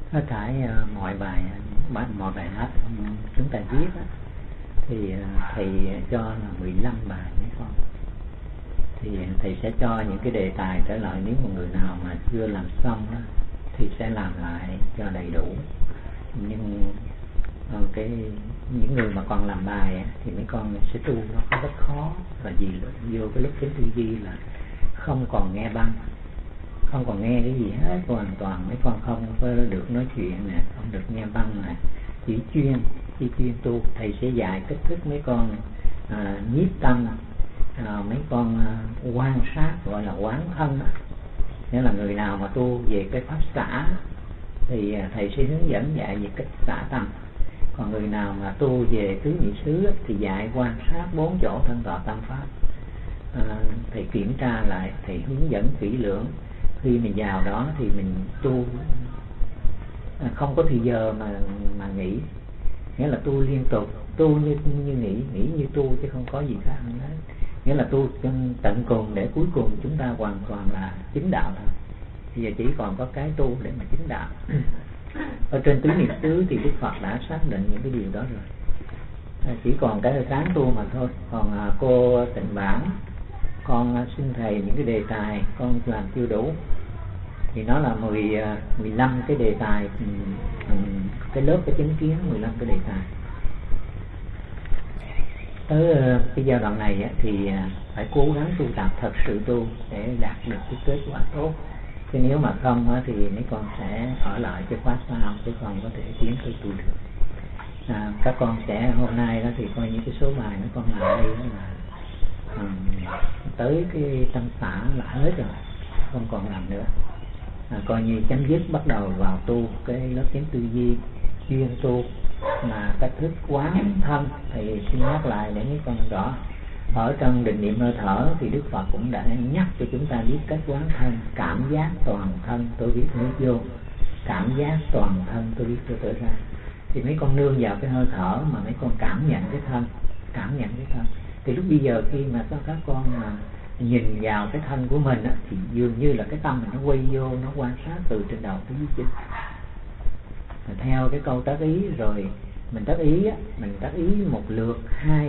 Hết thảy mọi bài hát chúng ta viết á, thì thầy cho là 15 bài mấy con. Thì thầy sẽ cho những cái đề tài trở lại, nếu một người nào mà chưa làm xong đó thì sẽ làm lại cho đầy đủ. Nhưng những người mà còn làm bài á, thì mấy con sẽ tu nó rất khó. Và vì vô cái lúc chánh tư duy là không còn nghe băng, không còn nghe cái gì hết, hoàn toàn mấy con không có được nói chuyện nè, không được nghe băng nè, chỉ chuyên tu. Thầy sẽ dạy cách thức mấy con nhiếp tâm, mấy con quan sát, gọi là quán thân. Nghĩa là người nào mà tu về cái pháp xả thì thầy sẽ hướng dẫn dạy về cách xả tâm. Còn người nào mà tu về tứ niệm xứ thì dạy quan sát 4 chỗ thân tọa tâm pháp. Thầy kiểm tra lại, thầy hướng dẫn kỹ lưỡng. Khi mình vào đó thì mình tu không có thời giờ mà nghỉ, nghĩa là tu liên tục, tu như nghỉ như tu, chứ không có gì khác hơn hết. Nghĩa là tu tận cùng để cuối cùng chúng ta hoàn toàn là chứng đạo thôi. Bây giờ chỉ còn có cái tu để mà chứng đạo. Ở trên tứ niệm xứ thì Đức Phật đã xác định những cái điều đó rồi, chỉ còn cái sáng tu mà thôi. Còn cô Tịnh Bản, con xin thầy những cái đề tài con làm chưa đủ, thì nó là 15 cái đề tài, cái lớp cái chánh kiến 15 cái đề tài. Tới cái giai đoạn này thì phải cố gắng tu tập, thật sự tu để đạt được cái kết quả tốt. Chứ nếu mà không thì mấy con sẽ ở lại cái khóa sau, chứ không có thể tiến tới tu được. Các con sẽ hôm nay đó thì coi như cái số bài nó con làm đây đó là tới cái tâm xả là hết rồi, không còn làm nữa. Coi như chấm dứt, bắt đầu vào tu cái lớp chánh tư duy chuyên tu mà cách thức quán thân. Thì xin nhắc lại để mấy con rõ. Ở trong định niệm hơi thở thì Đức Phật cũng đã nhắc cho chúng ta biết cách quán thân. Cảm giác toàn thân tôi biết tôi vô, cảm giác toàn thân tôi biết tôi thở ra. Thì mấy con nương vào cái hơi thở mà mấy con cảm nhận cái thân, cảm nhận cái thân. Thì lúc bây giờ khi mà các con mà nhìn vào cái thân của mình thì dường như là cái tâm mình nó quay vô, nó quan sát từ trên đầu tới dưới chân. Theo cái câu tác ý, rồi mình tác ý một lượt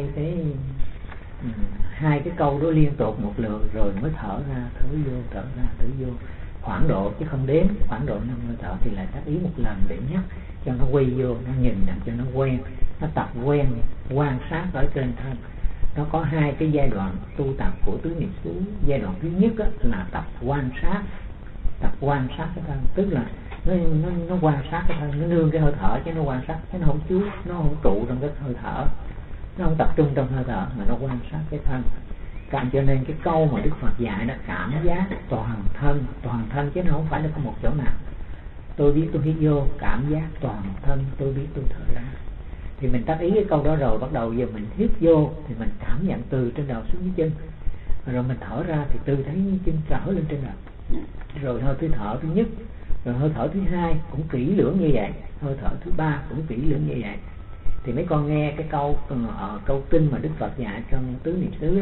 hai cái câu đó liên tục một lượt, rồi mới thở ra, thở vô, thở ra, thở vô, khoảng độ chứ không đếm, khoảng độ 5 hơi thở thì lại tác ý một lần để nhắc cho nó quay vô, nó nhìn làm cho nó quen, nó tập quen quan sát ở trên thân. Nó có hai cái giai đoạn tu tập của tứ niệm xứ. Giai đoạn thứ nhất là tập quan sát cái thân, tức là nó quan sát cái thân, nó nương cái hơi thở chứ nó quan sát, chứ nó không chú, nó không trụ trong cái hơi thở, nó không tập trung trong hơi thở mà nó quan sát cái thân. Cho nên cái câu mà Đức Phật dạy đó, cảm giác toàn thân chứ nó không phải là có một chỗ nào. Tôi biết tôi hít vô, cảm giác toàn thân tôi biết tôi thở ra. Thì mình tác ý cái câu đó rồi, bắt đầu giờ mình hít vô thì mình cảm nhận từ trên đầu xuống dưới chân, rồi mình thở ra thì từ thấy chân trở lên trên đầu. Rồi hơi thở thứ nhất, rồi hơi thở thứ hai cũng kỹ lưỡng như vậy, hơi thở thứ ba cũng kỹ lưỡng như vậy. Thì mấy con nghe cái câu kinh mà Đức Phật dạy trong tứ niệm xứ đó: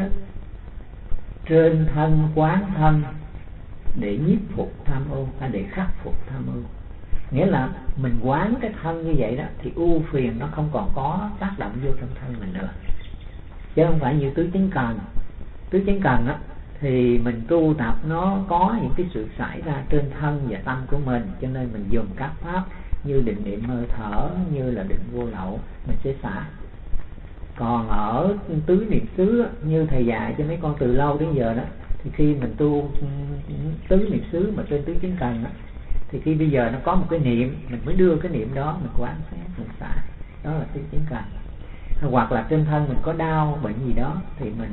trên thân quán thân để nhiếp phục tham ô, để khắc phục tham ô. Nghĩa là mình quán cái thân như vậy đó thì ưu phiền nó không còn có tác động vô trong thân mình nữa. Chứ không phải như tứ chánh cần. Tứ chánh cần á thì mình tu tập nó có những cái sự xảy ra trên thân và tâm của mình, cho nên mình dùng các pháp như định niệm hơi thở, như là định vô lậu, mình sẽ xả. Còn ở tứ niệm xứ như thầy dạy cho mấy con từ lâu đến giờ đó, thì khi mình tu tứ niệm xứ mà trên tứ chánh cần đó, thì khi bây giờ nó có một cái niệm, mình mới đưa cái niệm đó mình quán sát, mình xả. Đó là tứ chánh cần. Hoặc là trên thân mình có đau bệnh gì đó thì mình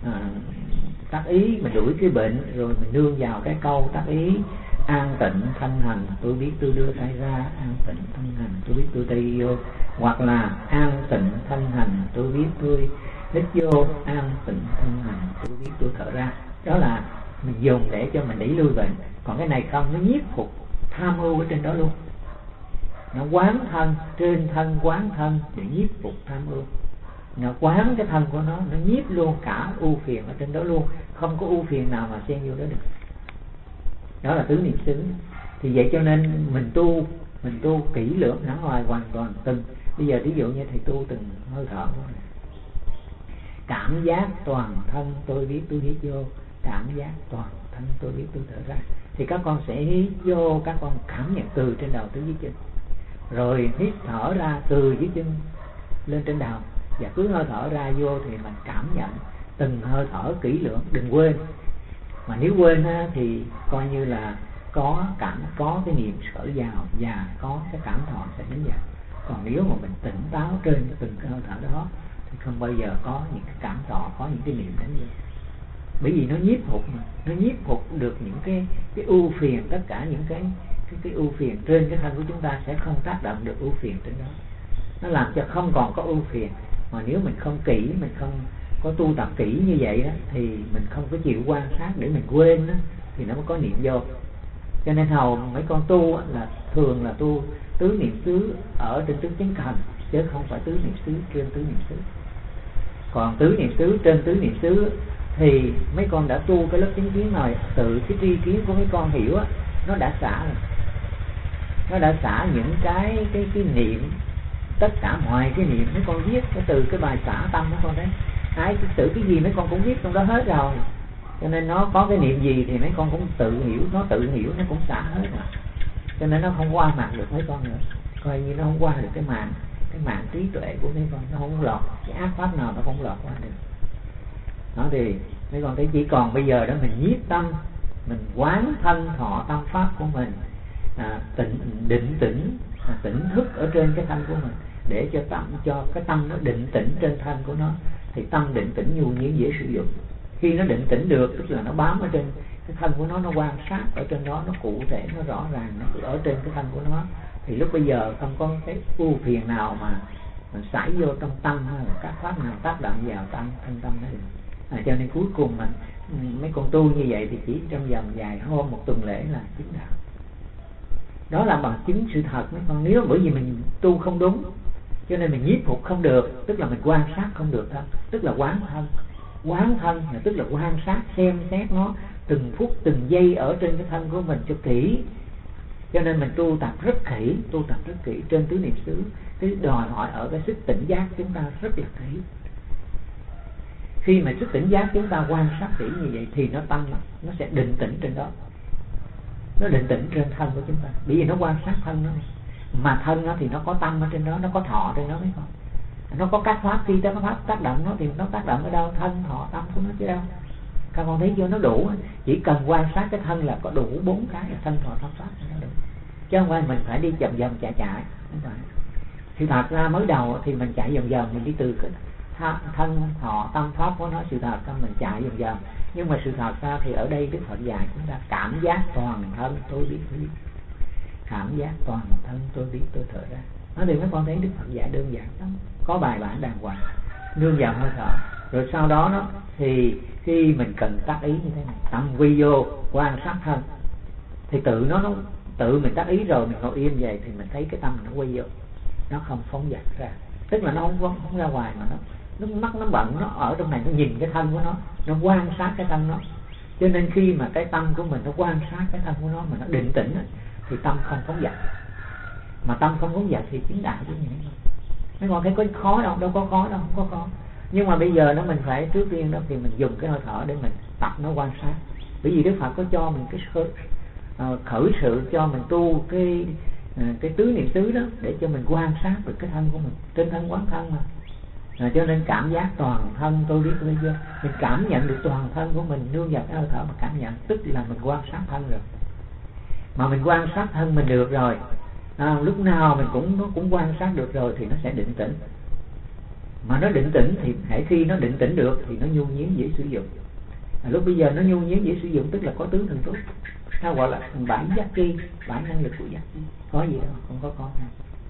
tác ý, mình đuổi cái bệnh, rồi mình nương vào cái câu tác ý an tịnh thân hành tôi biết tôi đưa tay ra, an tịnh thân hành tôi biết tôi tay vô. Hoặc là an tịnh thân hành tôi biết tôi hít vô, an tịnh thân hành tôi biết tôi thở ra. Đó là mình dùng để cho mình đẩy lui bệnh. Còn cái này không, nó nhiếp phục tham ưu ở trên đó luôn. Nó quán thân, trên thân quán thân để nhiếp phục tham ưu. Nó quán cái thân của nó nhiếp luôn cả ưu phiền ở trên đó luôn, không có ưu phiền nào mà xen vô đó được. Đó là tứ niệm xứ. Thì vậy cho nên mình tu mình tu kỹ lưỡng hẳn hoài hoàn toàn từng. Bây giờ ví dụ như thầy tu từng hơi thở thôi, cảm giác toàn thân tôi biết tôi hít vô, cảm giác toàn thân tôi biết tôi thở ra, thì các con sẽ hít vô, các con cảm nhận từ trên đầu tới dưới chân, rồi hít thở ra từ dưới chân lên trên đầu, và cứ hơi thở ra vô thì mình cảm nhận từng hơi thở kỹ lưỡng, đừng quên. Mà nếu quên thì coi như là có cái niệm khởi vào và có cái cảm thọ sẽ đến vào. Còn nếu mà mình tỉnh táo trên từng cái hơi thở đó thì không bao giờ có những cái cảm thọ, có những cái niệm đến vậy. Bởi vì nó nhiếp phục mà, nó nhiếp phục được những cái ưu phiền, tất cả những cái ưu phiền trên cái thân của chúng ta sẽ không tác động được ưu phiền trên đó. Nó làm cho không còn có ưu phiền. Mà nếu mình không kỹ, mình không có tu tập kỹ như vậy đó, thì mình không có chịu quan sát để mình quên đó, thì nó mới có niệm vô. Cho nên hầu mấy con tu là thường là tu tứ niệm xứ ở trên tứ chánh cần, chứ không phải tứ niệm xứ trên tứ niệm xứ. Còn tứ niệm xứ trên tứ niệm xứ thì mấy con đã tu cái lớp chánh kiến rồi, tự cái tri kiến của mấy con hiểu á, nó đã xả rồi. Nó đã xả những cái niệm, tất cả mọi cái niệm mấy con viết cái từ cái bài xả tâm mấy con thấy. Tự cái gì mấy con cũng viết trong đó hết rồi. Cho nên nó có cái niệm gì thì mấy con cũng tự hiểu, nó tự hiểu, nó cũng xả hết rồi. Cho nên nó không qua mặt được mấy con nữa. Coi như nó không qua được cái mạng trí tuệ của mấy con, nó không lọt, cái ác pháp nào nó không lọt qua được. Đó thì mấy con thấy chỉ còn bây giờ đó mình nhiếp tâm, mình quán thân thọ tâm pháp của mình, định tỉnh thức ở trên cái thân của mình, để cho cái tâm nó định tĩnh trên thân của nó, thì tâm định tĩnh nhu nhiên dễ sử dụng. Khi nó định tĩnh được, tức là nó bám ở trên cái thân của nó quan sát ở trên đó, nó cụ thể, nó rõ ràng, nó ở trên cái thân của nó, thì lúc bây giờ không có cái ưu phiền nào mà xảy vô trong tâm, hay là các pháp nào tác động vào thân tâm đó được. Cho nên cuối cùng mà mấy con tu như vậy thì chỉ trong vòng vài hôm, một tuần lễ là chứng đạo. Đó là bằng chứng sự thật mấy con. Nếu bởi vì mình tu không đúng, cho nên mình nhiếp phục không được, tức là mình quan sát không được thân, tức là quán thân. Quán thân là tức là quan sát, xem xét nó từng phút từng giây ở trên cái thân của mình cho kỹ. Cho nên mình tu tập rất kỹ trên tứ niệm xứ. Cái đòi hỏi ở cái sức tỉnh giác chúng ta rất là kỹ. Khi mà sức tỉnh giác chúng ta quan sát kỹ như vậy thì nó tâm nó sẽ định tĩnh trên đó, nó định tĩnh trên thân của chúng ta, bởi vì nó quan sát thân nó. Mà thân nó thì nó có tâm ở trên đó, nó có thọ trên đó mấy con. Nó có các pháp, khi các pháp tác động nó thì nó tác động ở đâu? Thân, thọ, tâm của nó chứ đâu. Các con thấy chưa? Nó đủ. Chỉ cần quan sát cái thân là có đủ 4 cái là thân, thọ, tâm, pháp nó đủ. Chứ không phải mình phải đi vòng vòng chạy. Sự thật ra mới đầu thì mình chạy vòng vòng, mình đi từ cái thân, thọ, tâm, pháp của nó, sự thật ra mình chạy vòng vòng. Nhưng mà sự thật ra thì ở đây Đức Phật dạy chúng ta cảm giác toàn thân tôi biết. Cảm giác toàn thân tôi biết tôi thở ra. Nó thì mấy con thấy Đức Phật dạy đơn giản lắm, có bài bản đàng hoàng, nương vào hơi thở. Rồi sau đó nó thì khi mình cần tác ý như thế này, tâm quy vô quan sát thân, thì tự mình tác ý rồi mình ngồi im vậy thì mình thấy cái tâm nó quy vô, nó không phóng dật ra, tức là nó không ra ngoài, mà nó mắt nó bận, nó ở trong này, nó nhìn cái thân của nó quan sát cái thân nó. Cho nên khi mà cái tâm của mình nó quan sát cái thân của nó mà nó định tĩnh thì tâm không phóng dật. Mà tâm không phóng dật thì chứng đạo chứ gì nữa. Mấy con thấy có khó đâu, đâu có khó đâu, không có khó. Nhưng mà bây giờ mình phải trước tiên đó thì mình dùng cái hơi thở để mình tập nó quan sát. Bởi vì Đức Phật có cho mình cái khởi sự cho mình tu cái tứ niệm xứ đó, để cho mình quan sát được cái thân của mình, trên thân quán thân mà. Cho nên cảm giác toàn thân tôi biết bây giờ mình cảm nhận được toàn thân của mình, nương vào cái hơi thở mà cảm nhận, tức là mình quan sát thân rồi. Mà mình quan sát thân mình được rồi, lúc nào mình cũng quan sát được rồi thì nó sẽ định tĩnh. Mà nó định tĩnh thì hãy khi nó định tĩnh được thì nó nhu nhiên dễ sử dụng. Lúc bây giờ nó nhu nhiên dễ sử dụng tức là có tướng thần túc, nó gọi là 7 giác tri, 7 năng lực của giác tri. Có gì đâu, không có con.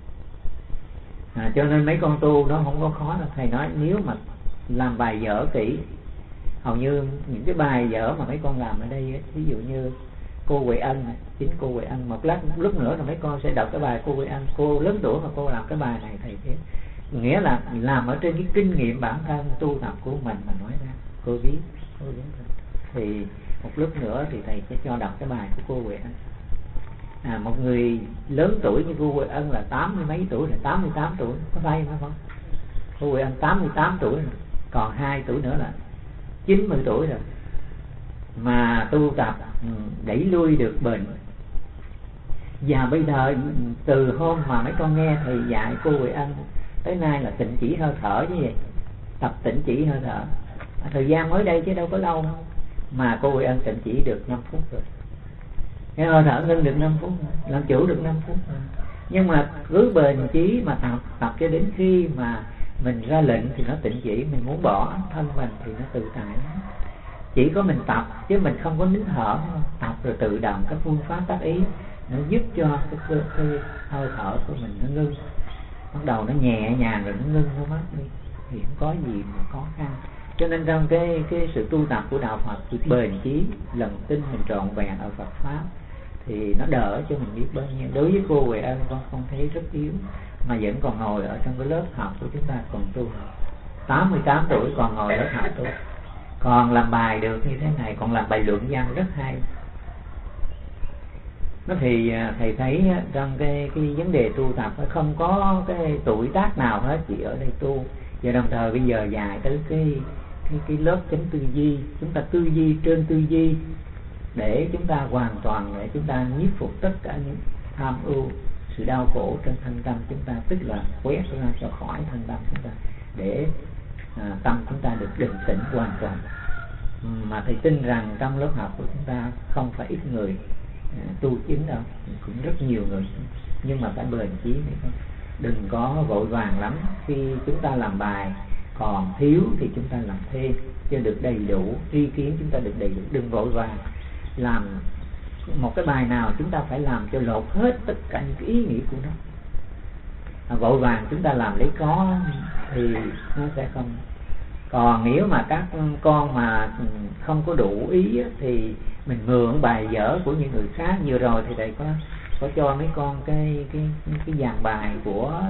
Cho nên mấy con tu nó không có khó đâu. Thầy nói nếu mà làm bài vở kỹ, hầu như những cái bài vở mà mấy con làm ở đây, ví dụ như cô Huệ Ân, chính cô Huệ Ân, một lúc nữa là mấy con sẽ đọc cái bài cô Huệ Ân. Cô lớn tuổi mà cô làm cái bài này thầy biết, nghĩa là làm ở trên cái kinh nghiệm bản thân tu tập của mình mà nói ra. Cô biết thì một lúc nữa thì thầy sẽ cho đọc cái bài của cô Huệ Ân. Một người lớn tuổi như cô Huệ Ân là 80 mấy tuổi, là 88 tuổi, có phải không? Cô Huệ Ân 88 tuổi rồi. Còn 2 tuổi nữa là 90 tuổi rồi, mà tu tập đẩy lui được bệnh. Và bây giờ từ hôm mà mấy con nghe thầy dạy cô Huệ Ân tới nay là tịnh chỉ hơi thở như vậy, tập tịnh chỉ hơi thở. Thời gian mới đây chứ đâu có lâu đâu, mà cô Huệ Ân tịnh chỉ được 5 phút rồi. Cái hơi thở ngưng được 5 phút, làm chủ được 5 phút rồi. Nhưng mà cứ bền chí mà tập cho đến khi mà mình ra lệnh thì nó tịnh chỉ, mình muốn bỏ thân mình thì nó tự tại. Chỉ có mình tập chứ mình không có nín thở, tập rồi tự động các phương pháp tác ý nó giúp cho cái hơi thở của mình nó ngưng, bắt đầu nó nhẹ nhàng rồi nó ngưng, nó mất đi thì không có gì mà khó khăn. Cho nên trong cái sự tu tập của đạo Phật thì bền chí, lòng tin mình trọn vẹn ở Phật pháp thì nó đỡ cho mình biết bao nhiêu. Đối với cô Huệ Ân con không thấy rất yếu, mà vẫn còn ngồi ở trong cái lớp học của chúng ta còn tu, 88 tuổi còn ngồi lớp học tu, còn làm bài được như thế này, còn làm bài luận văn rất hay. Nó thì thầy thấy trong cái vấn đề tu tập không có cái tuổi tác nào hết, chỉ ở đây tu. Và đồng thời bây giờ dạy tới cái lớp chánh tư duy, chúng ta tư duy trên tư duy để chúng ta hoàn toàn, để chúng ta nhiếp phục tất cả những tham ưu, sự đau khổ trên thân tâm chúng ta, tức là quét ra cho khỏi thân tâm chúng ta, để tâm chúng ta được định tĩnh hoàn toàn. Mà thầy tin rằng trong lớp học của chúng ta không phải ít người tu chứng đâu, cũng rất nhiều người, nhưng mà phải bền chí. Đừng có vội vàng lắm. Khi chúng ta làm bài còn thiếu thì chúng ta làm thêm cho được đầy đủ, tri kiến chúng ta được đầy đủ. Đừng vội vàng làm một cái bài nào chúng ta phải làm cho lột hết tất cả những cái ý nghĩa của nó. Vội vàng chúng ta làm lấy có thì nó sẽ không. Còn nếu mà các con mà không có đủ ý thì mình mượn bài vở của những người khác. Vừa rồi thì thầy có cho mấy con cái dàn bài của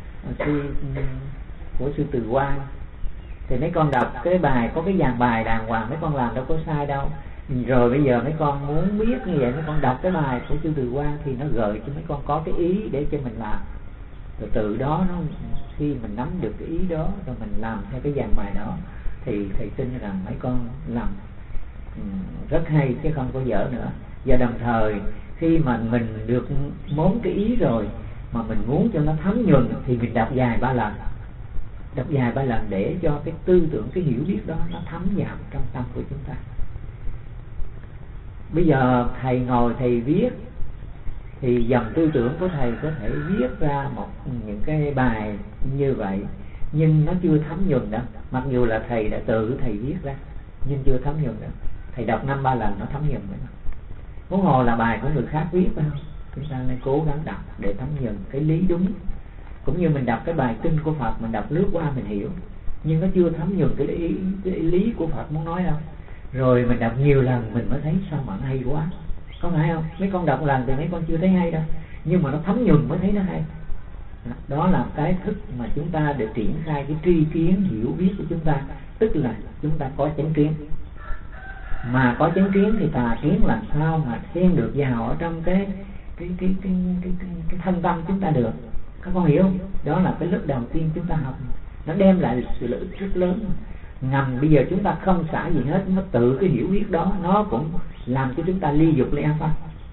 sư Từ Quang, thì mấy con đọc cái bài, có cái dàn bài đàng hoàng, mấy con làm đâu có sai đâu. Rồi bây giờ mấy con muốn biết như vậy, mấy con đọc cái bài của sư Từ Quang thì nó gợi cho mấy con có cái ý để cho mình làm. Rồi từ đó nó, khi mình nắm được cái ý đó rồi mình làm theo cái dàn bài đó thì thầy tin rằng mấy con làm rất hay chứ không có dở nữa. Và đồng thời khi mà mình được món cái ý rồi mà mình muốn cho nó thấm nhuần thì mình đọc dài 3 lần, đọc dài 3 lần để cho cái tư tưởng, cái hiểu biết đó nó thấm vào trong tâm của chúng ta. Bây giờ thầy ngồi thầy viết thì dòng tư tưởng của thầy có thể viết ra những cái bài như vậy, nhưng nó chưa thấm nhuần đâu. Mặc dù là thầy đã tự thầy viết ra nhưng chưa thấm nhuần đâu. Thầy đọc 5-3 lần nó thấm nhuần nữa. Huống hồ là bài của người khác viết phải không? Chúng ta nên cố gắng đọc để thấm nhuần cái lý đúng. Cũng như mình đọc cái bài kinh của Phật, mình đọc lướt qua mình hiểu, nhưng nó chưa thấm nhuần cái lý của Phật muốn nói đâu. Rồi mình đọc nhiều lần mình mới thấy sao mà hay quá, có phải không? Mấy con đọc lần thì mấy con chưa thấy hay đâu, nhưng mà nó thấm nhuần mới thấy nó hay. Đó là cái thức mà chúng ta để triển khai cái tri kiến hiểu biết của chúng ta, tức là chúng ta có chánh kiến. Mà có chánh kiến thì tà kiến làm sao mà xen được vào ở trong cái thân tâm chúng ta được. Các con hiểu không? Đó là cái lớp đầu tiên chúng ta học, nó đem lại sự lợi ích rất lớn. Ngầm bây giờ chúng ta không xả gì hết, nó tự cái hiểu biết đó nó cũng làm cho chúng ta ly dục ly ác pháp.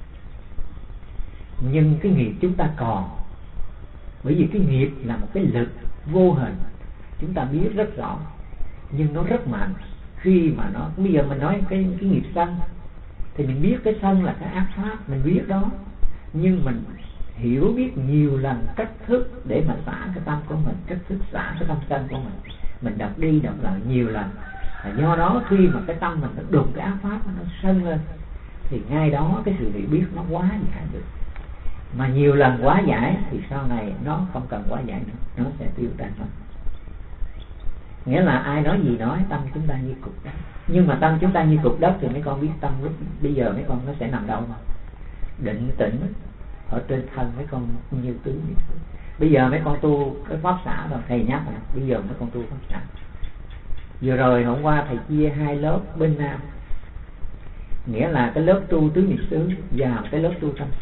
Nhưng cái nghiệp chúng ta còn, bởi vì cái nghiệp là một cái lực vô hình, chúng ta biết rất rõ nhưng nó rất mạnh. Khi mà nó, bây giờ mình nói cái nghiệp sân thì mình biết cái sân là cái ác pháp, mình biết đó, nhưng mình hiểu biết nhiều lần cách thức để mà xả cái tâm của mình, cách thức xả cái tâm sân của mình đọc đi đọc lại nhiều lần. Do đó khi mà cái tâm mình nó đụng cái ác pháp nó sân lên thì ngay đó cái sự hiểu biết nó quá giải được. Mà nhiều lần quá giải thì sau này nó không cần quá giải nữa, nó sẽ tiêu tan thôi. Nghĩa là ai nói gì nói, tâm chúng ta như cục đất. Nhưng mà tâm chúng ta như cục đất thì mấy con biết tâm lúc bây giờ mấy con nó sẽ nằm đâu mà định tĩnh ở trên thân mấy con như tứ. Bây giờ mấy con tu cái pháp xả rồi, thầy nhắc rồi, bây giờ mấy con tu pháp xả. Vừa rồi hôm qua thầy chia 2 lớp bên Nam, nghĩa là cái lớp tu tứ niệm xứ và cái lớp tu tâm xả.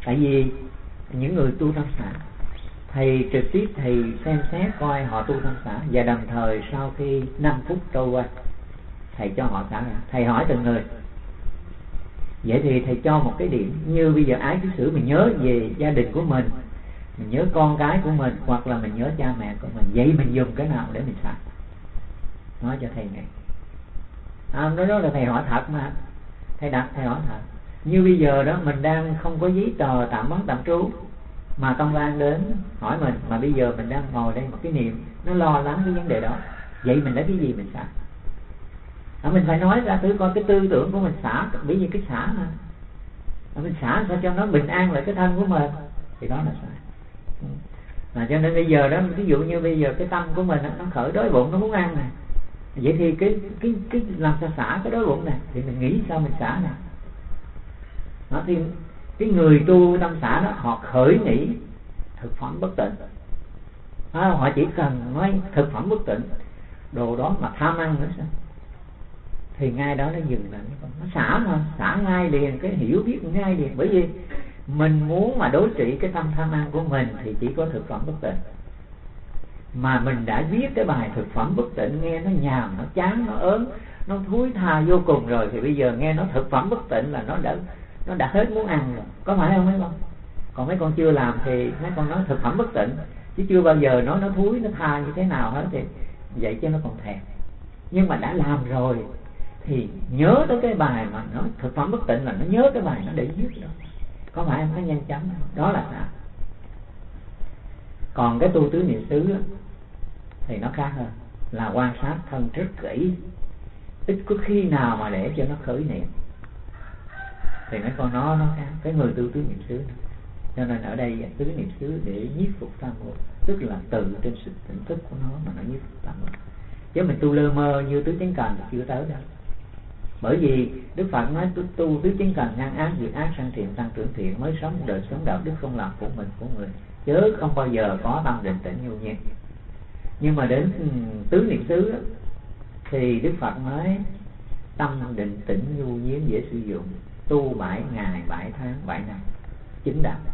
Tại vì những người tu tâm xả, thầy trực tiếp thầy xem xét coi họ tu tâm xả, và đồng thời sau khi 5 phút trôi qua thầy cho họ xả ra. Thầy hỏi từng người. Vậy thì thầy cho một cái điểm, như bây giờ ái thứ sử mình nhớ về gia đình của mình nhớ con cái của mình, hoặc là mình nhớ cha mẹ của mình, vậy mình dùng cái nào để mình xả? Nói cho thầy nghe. Nói đó là thầy hỏi thật mà. Thầy đặt thầy hỏi thật. Như bây giờ đó mình đang không có giấy tờ tạm vắng tạm trú, mà công an đến hỏi mình, mà bây giờ mình đang ngồi đây một cái niệm nó lo lắng cái vấn đề đó, vậy mình lấy cái gì mình xả? Mình phải nói ra thử coi cái tư tưởng của mình xả, bởi vì cái xả mà mình xả sao cho nó bình an lại cái thân của mình, thì đó là xả. Cho nên bây giờ đó, ví dụ như bây giờ cái tâm của mình nó khởi đói bụng, nó muốn ăn này, vậy thì cái làm sao xả cái đói bụng này, thì mình nghĩ sao mình xả nào. Đó, thì cái người tu tâm xả đó, họ khởi nghĩ thực phẩm bất tịnh. Họ chỉ cần nói thực phẩm bất tịnh, đồ đó mà tham ăn nữa sao, thì ngay đó nó dừng lại, nó xả thôi, xả ngay liền, cái hiểu biết ngay liền. Bởi vì mình muốn mà đối trị cái tâm tham ăn của mình thì chỉ có thực phẩm bất tịnh. Mà mình đã viết cái bài thực phẩm bất tịnh, nghe nó nhàm, nó chán, nó ớn, nó thúi tha vô cùng rồi, thì bây giờ nghe nó thực phẩm bất tịnh là nó đã hết muốn ăn rồi, có phải không mấy con? Còn mấy con chưa làm thì mấy con nói thực phẩm bất tịnh, chứ chưa bao giờ nó thúi, nó tha như thế nào hết, thì vậy chứ nó còn thèm. Nhưng mà đã làm rồi thì nhớ tới cái bài mà nó thực phẩm bất tịnh là nó nhớ cái bài nó để viết đó, có phải không? Nó nhanh chóng đó là sao? Còn cái tu tứ niệm xứ thì nó khác hơn, là quan sát thân rất kỹ, ít có khi nào mà để cho nó khởi niệm. Thì mấy con nó khác cái người tu tứ niệm xứ. Cho nên ở đây tứ niệm xứ để nhiếp phục tam muội, tức là từ trên sự tỉnh thức của nó mà nó nhiếp phục tam muội. Chứ mình tu lơ mơ như tứ chánh cần thì chưa tới đâu. Bởi vì Đức Phật nói tu tứ chánh cần ngăn ác diệt ác, sanh thiện tăng trưởng thiện, mới sống đời sống đạo đức không làm của mình của người, chứ không bao giờ có tâm định tĩnh nhu nhiên. Nhưng mà đến tứ niệm xứ thì Đức Phật nói tâm định tĩnh nhu nhiên dễ sử dụng, tu 7 ngày 7 tháng 7 năm chứng đạo.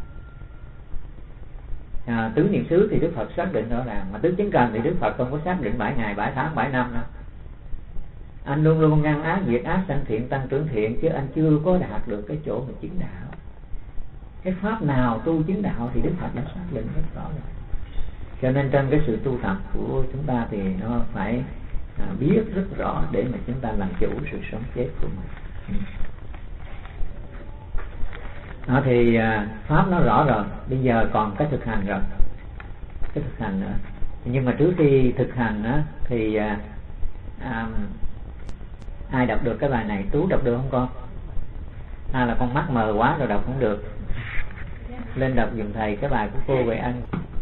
Tứ niệm xứ thì Đức Phật xác định rõ ràng, mà tứ chánh cần thì Đức Phật không có xác định 7 ngày 7 tháng 7 năm đâu. Anh luôn luôn ngăn ác diệt ác, sanh thiện tăng trưởng thiện, chứ anh chưa có đạt được cái chỗ mà chứng đạo. Cái pháp nào tu chứng đạo thì Đức Phật đã xác định rất rõ rồi. Cho nên trong cái sự tu tập của chúng ta thì nó phải biết rất rõ để mà chúng ta làm chủ sự sống chết của mình. Đó thì pháp nó rõ rồi, bây giờ còn cái thực hành rồi, cái thực hành nữa. Nhưng mà trước khi thực hành á, thì ai đọc được cái bài này? Tú đọc được không con? Hay là con mắt mờ quá rồi đọc không được? Lên đọc giùm thầy cái bài của cô Huệ Anh.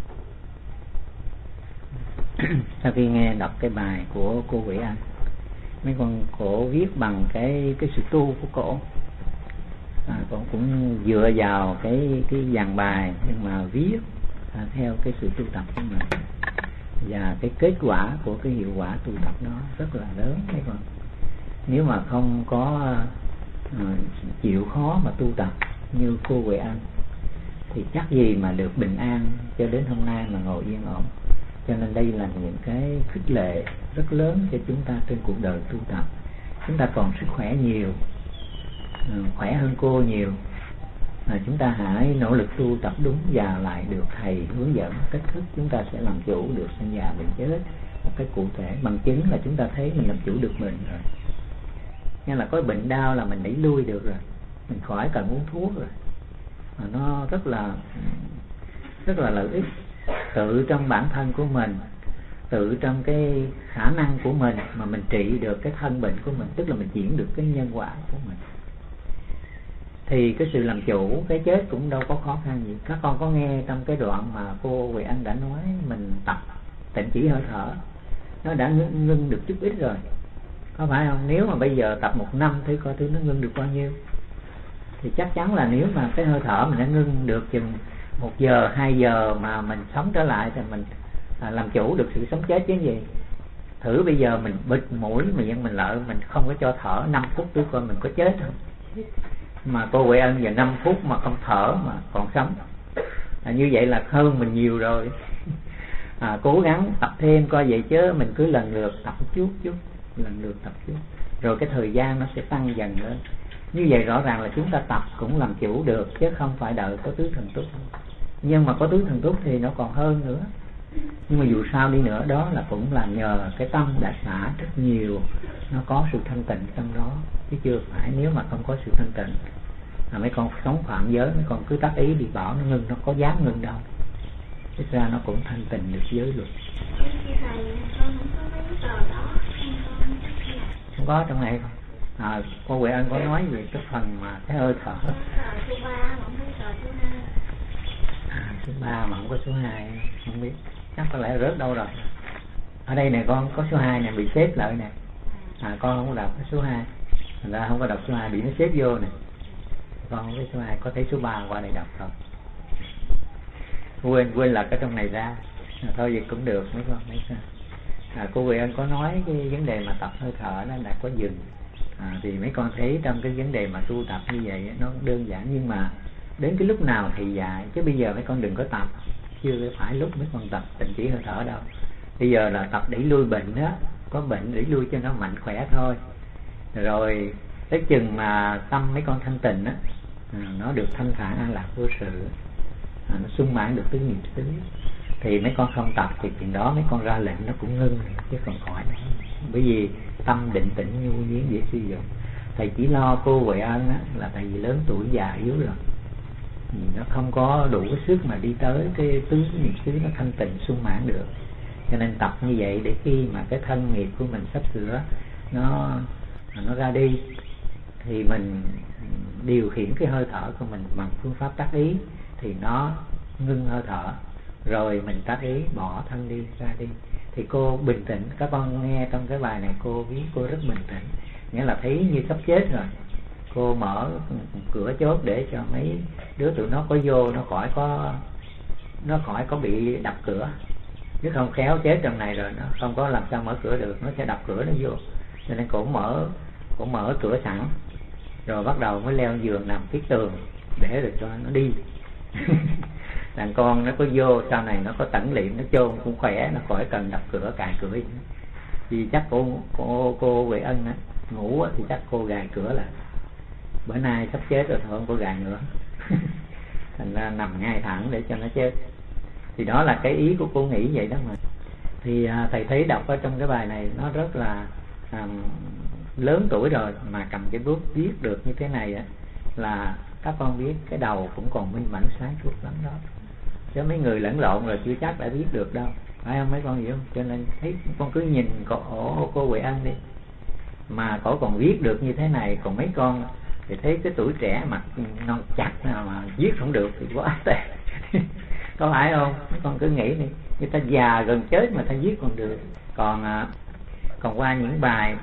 Sau khi nghe đọc cái bài của cô Huệ Anh, mấy con cổ viết bằng cái sự tu của cổ. Con cũng dựa vào cái dàn bài, nhưng mà viết theo cái sự tu tập của mình, và cái kết quả của cái hiệu quả tu tập nó rất là lớn đấy con. Nếu mà không có chịu khó mà tu tập như cô Huệ Anh thì chắc gì mà được bình an cho đến hôm nay mà ngồi yên ổn. Cho nên đây là những cái khích lệ rất lớn cho chúng ta trên cuộc đời tu tập. Chúng ta còn sức khỏe nhiều, khỏe hơn cô nhiều, chúng ta hãy nỗ lực tu tập đúng và lại được thầy hướng dẫn cách thức, chúng ta sẽ làm chủ được sinh già bệnh chết một cái cụ thể. Bằng chứng là chúng ta thấy mình làm chủ được mình rồi, như là có bệnh đau là mình đẩy lui được rồi, mình khỏi cần uống thuốc rồi. Nó rất là lợi ích. Tự trong bản thân của mình, tự trong cái khả năng của mình mà mình trị được cái thân bệnh của mình, tức là mình chuyển được cái nhân quả của mình. Thì cái sự làm chủ cái chết cũng đâu có khó khăn gì. Các con có nghe trong cái đoạn mà cô Huệ Anh đã nói mình tập tịnh chỉ hơi thở, nó đã ngưng được chút ít rồi, có phải không? Nếu mà bây giờ tập 1 năm thì coi thứ nó ngưng được bao nhiêu. Thì chắc chắn là nếu mà cái hơi thở mình đã ngưng được chừng 1 giờ 2 giờ mà mình sống trở lại thì mình làm chủ được sự sống chết chứ gì. Thử bây giờ mình bịt mũi miệng mình lại, mình không có cho thở 5 phút, tôi coi mình có chết không? mà cô Huệ Ân giờ 5 phút mà không thở mà còn sống, như vậy là hơn mình nhiều rồi. Cố gắng tập thêm coi vậy chứ mình cứ lần lượt tập chút lần lượt tập chút, rồi cái thời gian nó sẽ tăng dần lên. Như vậy rõ ràng là chúng ta tập cũng làm chủ được, chứ không phải đợi có tứ thần túc. Nhưng mà có tứ thần túc thì nó còn hơn nữa. Nhưng mà dù sao đi nữa, đó là cũng là nhờ cái tâm đã xả rất nhiều, nó có sự thanh tịnh trong đó, chứ chưa phải nếu mà không có sự thanh tịnh mấy con sống phạm giới, mấy con cứ tác ý đi bảo nó ngưng, nó có dám ngưng đâu. Thực ra nó cũng thanh tịnh được giới luật. Không có trong này không? Cô Huệ Ân có nói về cái phần mà cái hơi thở. Số 3 mà không có số 2 không biết, chắc có lẽ rớt đâu rồi. Ở đây này con có số 2 này bị xếp lại nè. Con không có đọc cái số 2, thành ra không có đọc số 2 bị nó xếp vô nè. Con không biết số 2, có thấy số 3 qua đây đọc thôi. Quên là cái trong này ra. Thôi vậy cũng được mấy con mấy sao. Cô Huệ Ân có nói cái vấn đề mà tập hơi thở nó đã có dừng. Thì mấy con thấy trong cái vấn đề mà tu tập như vậy nó đơn giản, nhưng mà đến cái lúc nào thì dạy, chứ bây giờ mấy con đừng có tập, chưa phải lúc mấy con tập tịnh chỉ hơi thở đâu. Bây giờ là tập đẩy lui bệnh đó, có bệnh đẩy lui cho nó mạnh khỏe thôi. Rồi tới chừng mà tâm mấy con thanh tịnh á, nó được thanh thản an lạc vô sự, nó sung mãn được tứ niệm xứ, thì mấy con không tập thì chuyện đó mấy con ra lệnh nó cũng ngưng, chứ còn khỏi nữa. Bởi vì tâm định tĩnh nhu nhiên dễ sử dụng. Thầy chỉ lo cô Huệ Ân á, là tại vì lớn tuổi già yếu rồi, nó không có đủ cái sức mà đi tới cái tứ niệm xứ nó thanh tịnh sung mãn được. Cho nên tập như vậy để khi mà cái thân nghiệp của mình sắp sửa nó ra đi, thì mình điều khiển cái hơi thở của mình bằng phương pháp tác ý, thì nó ngưng hơi thở, rồi mình tác ý bỏ thân đi ra đi. Thì cô bình tĩnh. Các con nghe trong cái bài này cô viết cô rất bình tĩnh, nghĩa là thấy như sắp chết rồi, cô mở cửa chốt để cho mấy đứa tụi nó có vô, nó khỏi có bị đập cửa, chứ không khéo chết trong này rồi nó không có làm sao mở cửa được, nó sẽ đập cửa nó vô. Cho nên cô mở cửa sẵn, rồi bắt đầu mới leo giường nằm tiếp tường để rồi cho nó đi. Đàn con nó có vô sau này nó có tẩn liệm, nó chôn cũng khỏe, nó khỏi cần đập cửa cài cửa gì. Vì chắc cô Huệ Ân á, ngủ thì chắc cô gài cửa lại, bữa nay sắp chết rồi thôi không có gài nữa. Thành ra nằm ngay thẳng để cho nó chết. Thì đó là cái ý của cô nghĩ vậy đó mà. Thì thầy thấy đọc ở trong cái bài này nó rất là lớn tuổi rồi mà cầm cái bút viết được như thế này á, là các con viết cái đầu cũng còn minh mẫn sáng suốt lắm đó, chứ mấy người lẫn lộn rồi chưa chắc đã viết được đâu, phải không mấy con hiểu không? Cho nên thấy con cứ nhìn cô Huệ Ân đi, mà cổ còn viết được như thế này, còn mấy con thì thấy cái tuổi trẻ mặt non chặt mà viết không được thì quá tệ. Có phải không? Mấy con cứ nghĩ đi, người ta già gần chết mà ta viết còn được. Còn qua những bài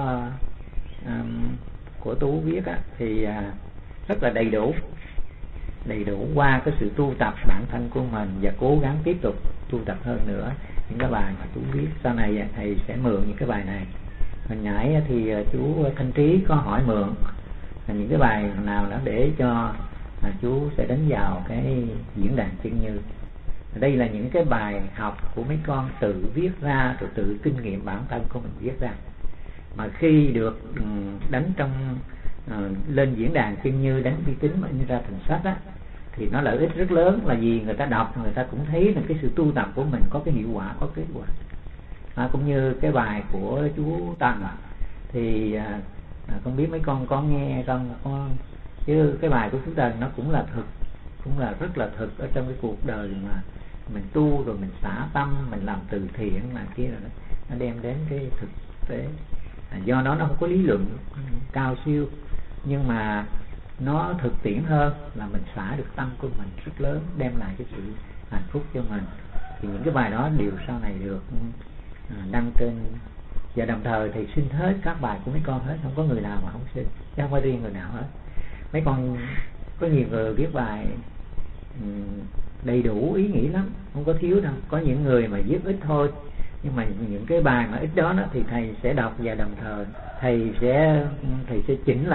của Tú viết á, thì rất là đầy đủ qua cái sự tu tập bản thân của mình, và cố gắng tiếp tục tu tập hơn nữa. Những cái bài mà Tú viết sau này thầy sẽ mượn những cái bài này. Hồi nãy thì chú Thanh Trí có hỏi mượn những cái bài nào đó để cho chú sẽ đánh vào cái diễn đàn Chân Như. Đây là những cái bài học của mấy con tự viết ra, rồi tự kinh nghiệm bản thân của mình viết ra, mà khi được đánh trong lên diễn đàn Chân Như, đánh uy tín mà in ra thành sách á, thì nó lợi ích rất lớn. Là vì người ta đọc, người ta cũng thấy là cái sự tu tập của mình có cái hiệu quả, có kết quả. Cũng như cái bài của chú Tần thì không biết mấy con có nghe không, chứ cái bài của chú Tần nó cũng là thực, cũng là rất là thực ở trong cái cuộc đời mà mình tu, rồi mình xả tâm, mình làm từ thiện mà kia, rồi nó đem đến cái thực tế. Do đó nó không có lý luận cao siêu, nhưng mà nó thực tiễn hơn, là mình xả được tâm của mình rất lớn, đem lại cái sự hạnh phúc cho mình. Thì những cái bài đó đều sau này được đăng trên. Và đồng thời thì xin hết các bài của mấy con hết, không có người nào mà không xin, chứ không phải riêng người nào hết. Mấy con có nhiều người viết bài đầy đủ ý nghĩa lắm, không có thiếu đâu. Có những người mà viết ít thôi, nhưng mà những cái bài mà ít đó thì thầy sẽ đọc, và đồng thời thầy sẽ chỉnh lại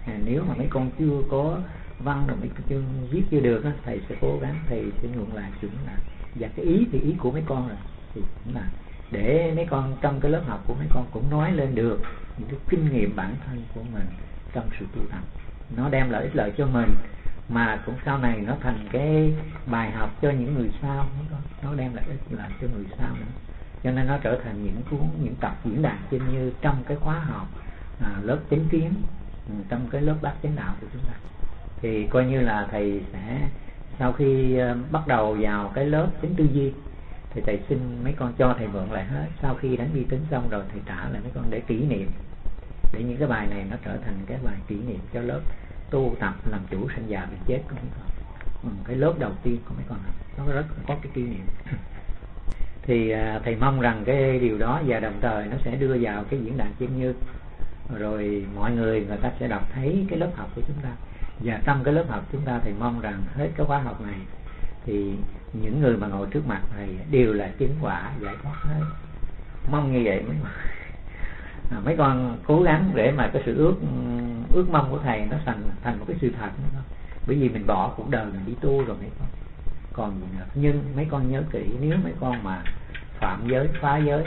Nếu mà mấy con chưa có văn rồi mấy con chưa viết chưa được á, thầy sẽ cố gắng, thầy sẽ mượn lại chúng là, và cái ý thì ý của mấy con rồi thì cũng là để mấy con trong cái lớp học của mấy con cũng nói lên được những cái kinh nghiệm bản thân của mình trong sự tu tập, nó đem lợi ích lợi cho mình, mà cũng sau này nó thành cái bài học cho những người sau, nó đem lại ích lợi cho người sau nữa. Cho nên nó trở thành những tập diễn đạt trên như trong cái khóa học lớp chánh kiến, trong cái lớp bát chánh đạo của chúng ta. Thì coi như là thầy sẽ sau khi bắt đầu vào cái lớp chánh tư duy thì thầy xin mấy con cho thầy mượn lại hết, sau khi đánh vi tính xong rồi thầy trả lại mấy con để kỷ niệm, để những cái bài này nó trở thành cái bài kỷ niệm cho lớp tu tập làm chủ sanh già bệnh chết của mấy con. Cái lớp đầu tiên của mấy con nó rất có cái kỷ niệm. Thì thầy mong rằng cái điều đó và đồng thời nó sẽ đưa vào cái diễn đàn chuyên như, rồi mọi người ta sẽ đọc thấy cái lớp học của chúng ta. Và trong cái lớp học chúng ta thầy mong rằng hết cái khóa học này thì những người mà ngồi trước mặt thầy đều là chứng quả giải thoát hết. Mong như vậy mấy con cố gắng để mà cái sự ước mong của thầy nó thành một cái sự thật. Bởi vì mình bỏ cuộc đời mình đi tu rồi mấy con. Còn nhưng mấy con nhớ kỹ, nếu mấy con mà phạm giới phá giới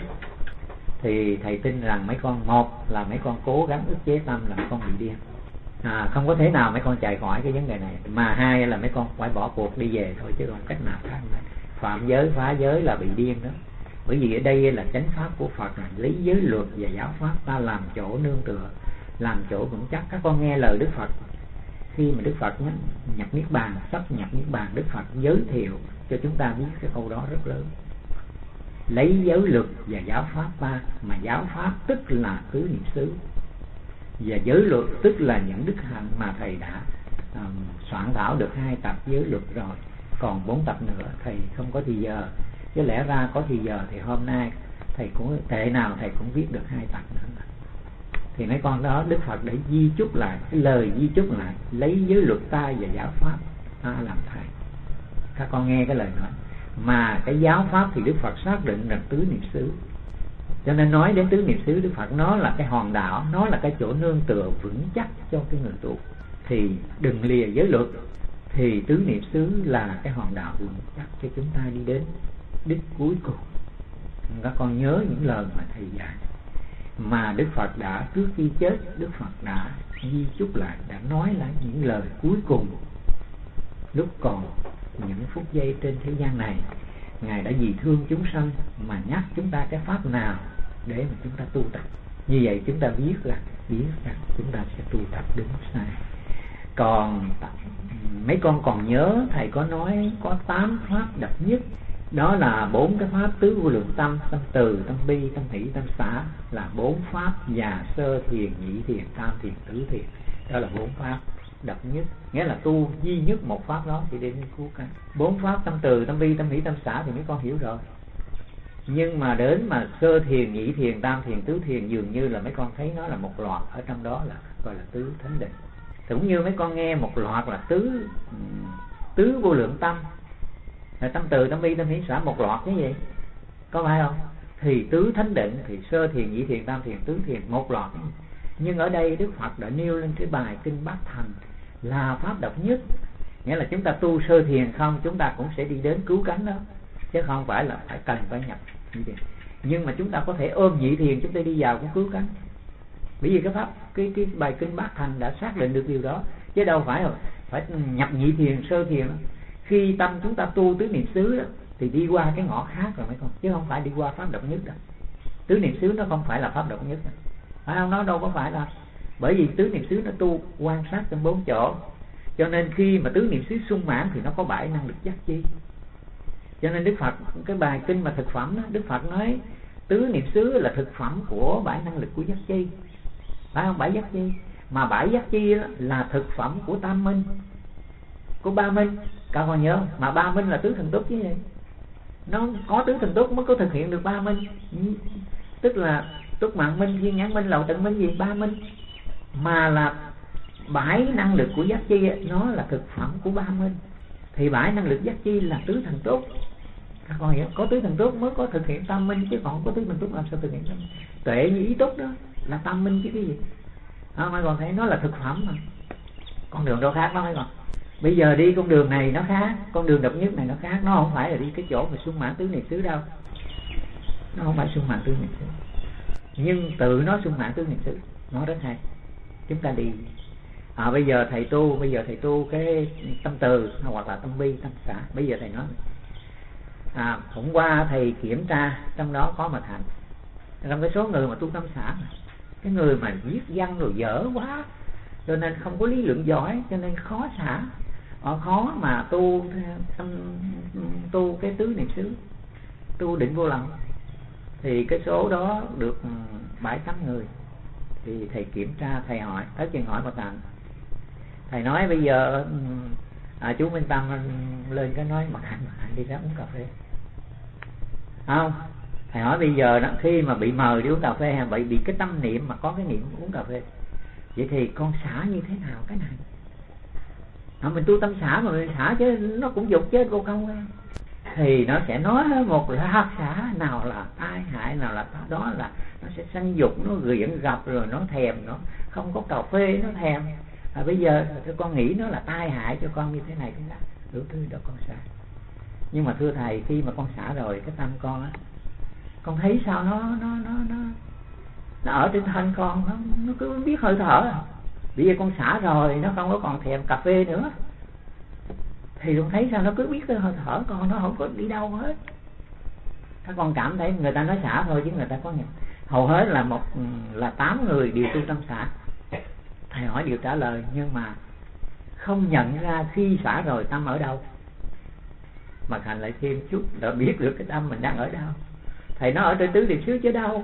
thì thầy tin rằng mấy con, một là mấy con cố gắng ức chế tâm là mấy con bị điên, không có thể nào mấy con chạy khỏi cái vấn đề này, mà hai là mấy con phải bỏ cuộc đi về thôi, chứ còn cách nào khác. Phạm giới phá giới là bị điên đó. Bởi vì ở đây là chánh pháp của Phật, là lấy giới luật và giáo pháp ta làm chỗ nương tựa, làm chỗ vững chắc. Các con nghe lời Đức Phật, khi mà Đức Phật nhập niết bàn, sắp nhập niết bàn, Đức Phật giới thiệu cho chúng ta biết cái câu đó rất lớn: lấy giới luật và giáo pháp ta, mà giáo pháp tức là tứ niệm xứ, và giới luật tức là những đức hạnh mà thầy đã soạn thảo được 2 tập giới luật rồi, còn 4 tập nữa thầy không có thì giờ, chứ lẽ ra có thì giờ thì hôm nay thầy cũng tệ nào thầy cũng viết được 2 tập nữa. Thì mấy con đó Đức Phật để di chúc lại, cái lời di chúc lại: lấy giới luật ta và giáo pháp ta làm thầy. Các con nghe cái lời nói, mà cái giáo pháp thì Đức Phật xác định rằng tứ niệm xứ. Cho nên nói đến tứ niệm xứ, Đức Phật nó là cái hòn đảo, nó là cái chỗ nương tựa vững chắc cho cái người tu. Thì đừng lìa giới luật, thì tứ niệm xứ là cái hòn đảo vững chắc cho chúng ta đi đến đích cuối cùng. Các con nhớ những lời mà thầy dạy, mà Đức Phật đã trước khi chết, Đức Phật đã di chúc lại, đã nói lại những lời cuối cùng lúc còn những phút giây trên thế gian này. Ngài đã vì thương chúng sanh mà nhắc chúng ta cái pháp nào để mà chúng ta tu tập. Như vậy chúng ta biết rằng chúng ta sẽ tu tập đúng sai. Còn mấy con còn nhớ thầy có nói có 8 pháp độc nhất, đó là 4 cái pháp tứ vô lượng tâm: tâm từ, tâm bi, tâm hỷ, tâm xả, là 4 pháp già sơ thiền, nhị thiền, tam thiền, tứ thiền. Đó là 4 pháp độc nhất, nghĩa là tu duy nhất một pháp đó thì đến cứu cánh. 4 pháp tâm từ, tâm bi, tâm hỷ, tâm xả thì mấy con hiểu rồi. Nhưng mà đến mà sơ thiền, nhị thiền, tam thiền, tứ thiền dường như là mấy con thấy nó là một loạt, ở trong đó là gọi là tứ thánh định. Cũng như mấy con nghe một loạt là tứ vô lượng tâm, là tâm từ, tâm bi, tâm hỷ, xả một loạt như vậy, có phải không? Thì tứ thánh định thì sơ thiền, nhị thiền, tam thiền, tứ thiền một loạt. Nhưng ở đây Đức Phật đã nêu lên cái bài kinh Bát Thành là pháp độc nhất, nghĩa là chúng ta tu sơ thiền không, chúng ta cũng sẽ đi đến cứu cánh đó, chứ không phải là phải nhập như vậy. Nhưng mà chúng ta có thể ôm nhị thiền, chúng ta đi vào cũng cứu cánh. Bởi vì cái bài kinh Bát Thành đã xác định được điều đó, chứ đâu phải nhập nhị thiền, sơ thiền. Khi tâm chúng ta tu tứ niệm xứ đó, thì đi qua cái ngõ khác rồi mấy con, chứ không phải đi qua pháp độc nhất đâu. Tứ niệm xứ nó không phải là pháp độc nhất đâu, phải không? Nó đâu có phải là, bởi vì tứ niệm xứ nó tu quan sát trong 4 chỗ, cho nên khi mà tứ niệm xứ sung mãn thì nó có 7 năng lực giác chi. Cho nên Đức Phật, cái bài kinh mà thực phẩm đó, Đức Phật nói tứ niệm xứ là thực phẩm của 7 năng lực của giác chi, phải không? 7 giác chi, mà 7 giác chi đó là thực phẩm của tam minh, của ba minh. Các con nhớ không? Mà ba minh là tứ thần túc chứ gì, nó có tứ thần túc mới có thực hiện được ba minh, tức là túc mạng minh, thiên nhãn minh, lậu tận minh gì, ba minh. Mà là 7 năng lực của giác chi, nó là thực phẩm của ba minh. Thì 7 năng lực giác chi là tứ thần túc. Các con hiểu, có tứ thần túc mới có thực hiện tam minh, chứ còn có tứ thần túc làm sao thực hiện tam minh? Tuệ như ý túc đó là tam minh chứ cái gì. mấy con thấy nó là thực phẩm mà. Con đường đâu khác đó mấy con. Bây giờ đi con đường này nó khác, con đường độc nhất này nó khác, nó không phải là đi cái chỗ mà Xuân Mãn Tứ Niệm xứ đâu. Nó không phải Xuân Mãn Tứ Niệm xứ, nhưng tự nó Xuân Mãn Tứ Niệm xứ, nó rất hay. Chúng ta đi. Bây giờ thầy tu cái tâm từ hoặc là tâm bi, tâm xả. Bây giờ thầy nói hôm qua thầy kiểm tra trong đó có mà Thành, trong cái số người mà tu tâm xả, cái người mà viết văn rồi dở quá, cho nên không có lý luận giỏi, cho nên khó xả, khó mà tu cái tứ niệm xứ, tu định vô lậu. Thì cái số đó được 7-8 người. Thì thầy kiểm tra, thầy hỏi, tới chừng hỏi mà Thành, thầy nói bây giờ chú Minh Tâm lên cái nói mà Thành đi ra uống cà phê không. Thầy hỏi bây giờ đó, khi mà bị mời đi uống cà phê hay bị cái tâm niệm mà có cái niệm uống cà phê, vậy thì con xả như thế nào cái này? Mình tu tâm xả mà mình xả chứ nó cũng dục chứ cô không. Thì nó sẽ nói một là xả, nào là tai hại, nào là đó là nó sẽ sanh dục, nó nghiện gặp rồi nó thèm, nó không có cà phê nó thèm. Bây giờ con nghĩ nó là tai hại cho con như thế này thế đó, đủ thứ đó con xả. Nhưng mà thưa thầy, khi mà con xả rồi cái tâm con á, con thấy sao nó ở trên thân con, nó cứ biết hơi thở. Bây giờ con xả rồi nó không có còn thèm cà phê nữa, thì con thấy sao nó cứ biết cái hơi thở con, nó không có đi đâu hết. Các con cảm thấy người ta nói xả thôi chứ người ta có nhận. Hầu hết là 8 người đều tu tâm xả. Thầy hỏi đều trả lời, nhưng mà không nhận ra khi xả rồi tâm ở đâu. Mà Thành lại thêm chút đã biết được cái tâm mình đang ở đâu. Thầy nó ở trên tứ niệm xứ chứ đâu.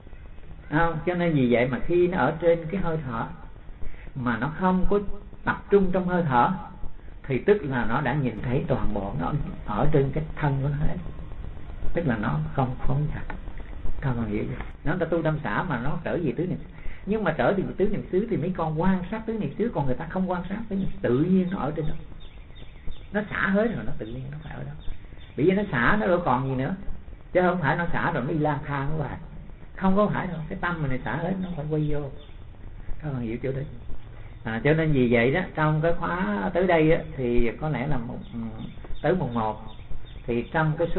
Cho nên vì vậy mà khi nó ở trên cái hơi thở mà nó không có tập trung trong hơi thở, thì tức là nó đã nhìn thấy toàn bộ nó ở trên cái thân của nó hết. Tức là nó không phóng dật. Các con hiểu chưa? Nó đã tu tâm xả mà nó trở về tứ niệm. Nhưng mà trở về tứ niệm xứ thì mấy con quan sát tứ niệm xứ, còn người ta không quan sát tứ niệm, tự nhiên nó ở trên đó. Nó xả hết rồi nó tự nhiên nó phải ở đó. Bởi vì nó xả nó đâu còn gì nữa, chứ không phải nó xả rồi nó đi lang thang các bạn. Không có phải đâu, cái tâm mình này xả hết, nó phải quay vô. Các bạn hiểu chỗ đấy. Cho nên vì vậy đó, trong cái khóa tới đây á, thì có lẽ là tới mùng 1 thì trong cái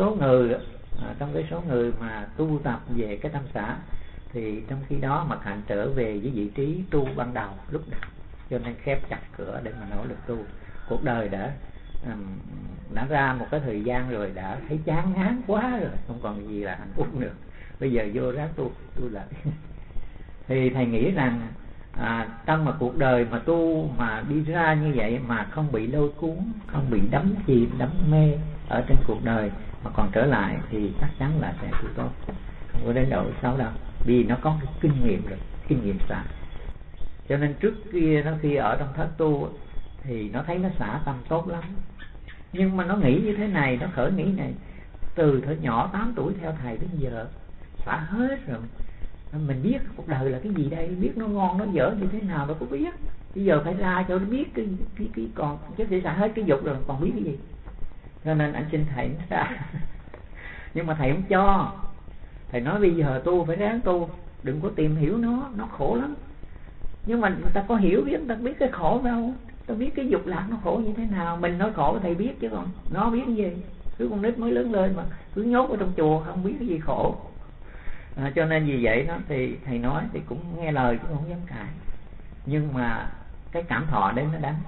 số người mà tu tập về cái tâm xả, thì trong khi đó mà Hạnh trở về với vị trí tu ban đầu lúc đầu, cho nên khép chặt cửa để mà nỗ lực tu. Cuộc đời đã ra một cái thời gian rồi, đã thấy chán ngán quá rồi, không còn gì là hạnh phúc nữa, bây giờ vô ráng tu lại. Thì thầy nghĩ rằng trong mà cuộc đời mà tu mà đi ra như vậy mà không bị lôi cuốn, không bị đắm chìm đắm mê ở trên cuộc đời, mà còn trở lại thì chắc chắn là sẽ tu tốt, không có đến độ xấu đâu, vì nó có cái kinh nghiệm rồi, kinh nghiệm xả. Cho nên trước kia nó khi ở trong thất tu thì nó thấy nó xả tâm tốt lắm, nhưng mà nó nghĩ như thế này, nó khởi nghĩ này từ thời nhỏ 8 tuổi theo thầy đến giờ xả hết rồi. Mình biết cuộc đời là cái gì đây, biết nó ngon nó dở như thế nào đâu có biết. Bây giờ phải ra cho nó biết cái còn chứ để xả hết cái dục rồi còn biết cái gì. Cho nên anh xin thầy nó xả. Nhưng mà thầy không cho. Thầy nói bây giờ tu phải ráng tu, đừng có tìm hiểu nó khổ lắm. Nhưng mà người ta có hiểu biết, người ta biết cái khổ đâu, ta biết cái dục lạc nó khổ như thế nào. Mình nói khổ thầy biết chứ còn nó biết cái gì. Cứ con nít mới lớn lên mà cứ nhốt ở trong chùa không biết cái gì khổ. Cho nên vì vậy đó thì thầy nói thì cũng nghe lời cũng không dám cãi, nhưng mà cái cảm thọ đấy nó đánh.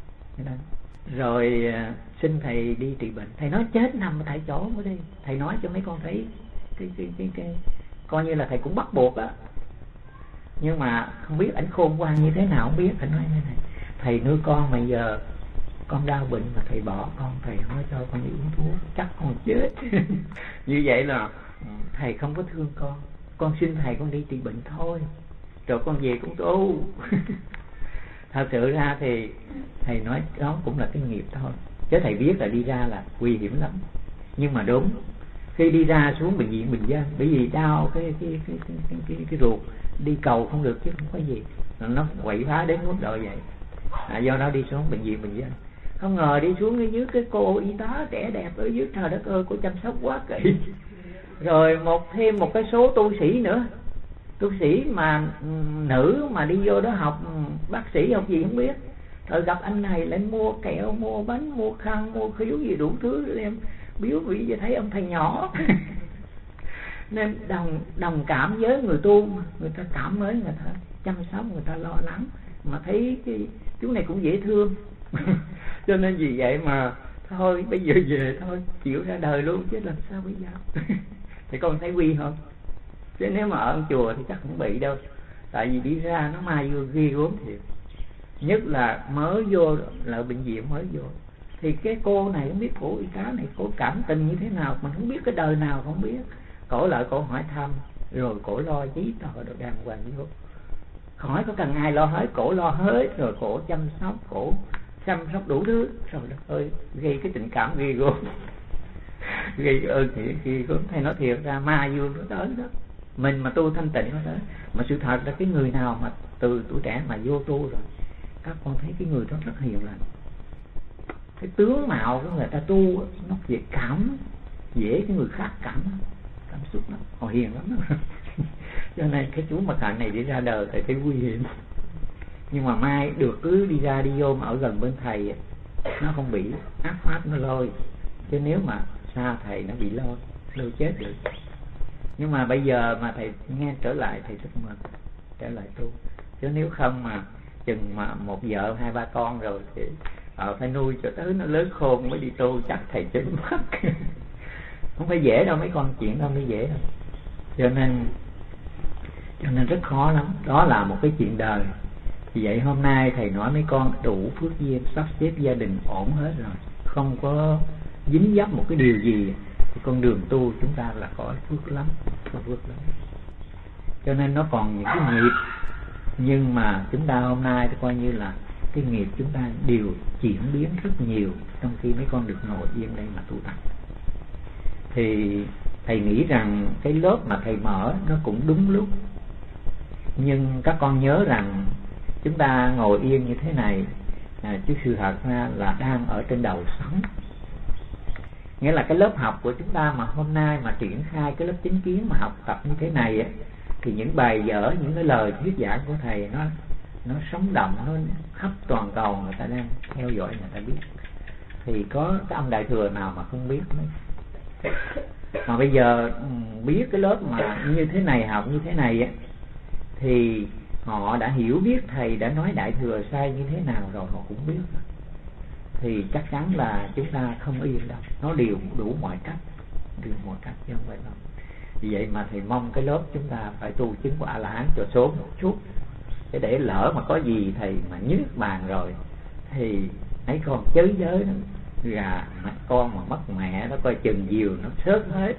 Rồi xin thầy đi trị bệnh, thầy nói chết nằm tại chỗ mới đi. Thầy nói cho mấy con thấy cái coi như là thầy cũng bắt buộc á, nhưng mà không biết ảnh khôn ngoan như thế nào không biết. Thầy nói như này, thầy nuôi con mà giờ con đau bệnh mà thầy bỏ con, thầy nói cho con đi uống thuốc chắc con chết. Như vậy là thầy không có thương con xin thầy con đi trị bệnh thôi, rồi con về cũng tu. Thật sự ra thì thầy nói đó cũng là cái nghiệp thôi, chứ thầy biết là đi ra là nguy hiểm lắm. Nhưng mà đúng, khi đi ra xuống bệnh viện Bình Dân, bởi vì đau cái ruột, đi cầu không được chứ không có gì, nó quậy phá đến mức độ vậy. Do đó đi xuống bệnh viện Bình Dân, không ngờ đi xuống ở dưới cái cô y tá trẻ đẹp ở dưới, trời đất ơi, cô chăm sóc quá kỹ. Rồi thêm một cái số tu sĩ nữa, Tu sĩ mà nữ mà đi vô đó học bác sĩ học gì không biết, rồi gặp anh này lại mua kẹo, mua bánh, mua khăn, mua khiếu gì đủ thứ em biếu vị vậy, thấy ông thầy nhỏ nên đồng cảm với người tu, người ta cảm mới, người ta chăm sóc, người ta lo lắng, mà thấy cái chú này cũng dễ thương cho nên vì vậy mà thôi bây giờ về thôi, chịu ra đời luôn chứ làm sao bây giờ thì con thấy quy không? Chứ nếu mà ở chùa thì chắc không bị đâu, tại vì đi ra nó mai vô ghê gớm thiệt. Nhất là mới vô là bệnh viện mới vô thì cái cô này không biết cổ y tá này cổ cảm tình như thế nào, mình không biết cái đời nào không biết, cổ lại cổ hỏi thăm rồi cổ lo giấy tờ đồ đàng hoàng vô, khỏi có cần ai lo hết, cổ lo hết rồi cổ chăm sóc đủ thứ. Trời đất ơi, gây cái tình cảm ghê gớm gây ơn ghê gớm. Thầy nói thiệt ra ma vô nó tới đó, mình mà tu thanh tịnh nó tới. Mà sự thật là cái người nào mà từ tuổi trẻ mà vô tu rồi, các con thấy cái người đó rất hiền lành, cái tướng mạo của người ta tu nó dễ cảm, dễ cái người khác cảm xúc lắm, họ hiền lắm cho nên cái chú Mật Hạnh này đi ra đời thầy thấy nguy hiểm. Nhưng mà mai được cứ đi ra đi vô mà ở gần bên thầy nó không bị ác pháp nó lôi, chứ nếu mà xa thầy nó bị lôi chết được. Nhưng mà bây giờ mà thầy nghe trở lại thầy rất mừng, trở lại tu, chứ nếu không mà chừng mà một vợ 2-3 con rồi thì phải nuôi cho tới nó lớn khôn mới đi tu, chắc thầy chứng mất không phải dễ đâu, mấy con chuyện đâu mới dễ đâu. Cho nên rất khó lắm, đó là một cái chuyện đời. Vì vậy hôm nay thầy nói mấy con đủ phước duyên, sắp xếp gia đình ổn hết rồi, không có dính dấp một cái điều gì, thì con đường tu chúng ta là có phước lắm, có phước lắm. Cho nên nó còn những cái nghiệp, nhưng mà chúng ta hôm nay thì coi như là cái nghiệp chúng ta đều chuyển biến rất nhiều, trong khi mấy con được ngồi yên đây mà tu tập. Thì thầy nghĩ rằng cái lớp mà thầy mở nó cũng đúng lúc, nhưng các con nhớ rằng chúng ta ngồi yên như thế này chứ sự thật ra là đang ở trên đầu sóng. Nghĩa là cái lớp học của chúng ta mà hôm nay mà triển khai cái lớp chính kiến mà học tập như thế này á, thì những bài vở, những cái lời thuyết giảng của thầy nó sống động, nó khắp toàn cầu, người ta đang theo dõi, người ta biết. Thì có cái ông đại thừa nào mà không biết mấy. Mà bây giờ biết cái lớp mà như thế này, học như thế này á, thì họ đã hiểu biết thầy đã nói đại thừa sai như thế nào rồi, họ cũng biết. Thì chắc chắn là chúng ta không yên đâu, nó đều đủ mọi cách, chứ không phải đâu. Vì vậy mà thầy mong cái lớp chúng ta phải tu chứng của A-la-hán cho sớm một chút, để lỡ mà có gì thầy mà nhức bàn rồi thì mấy con chới giới nó gà con mà mất mẹ nó coi chừng diều nó sớt hết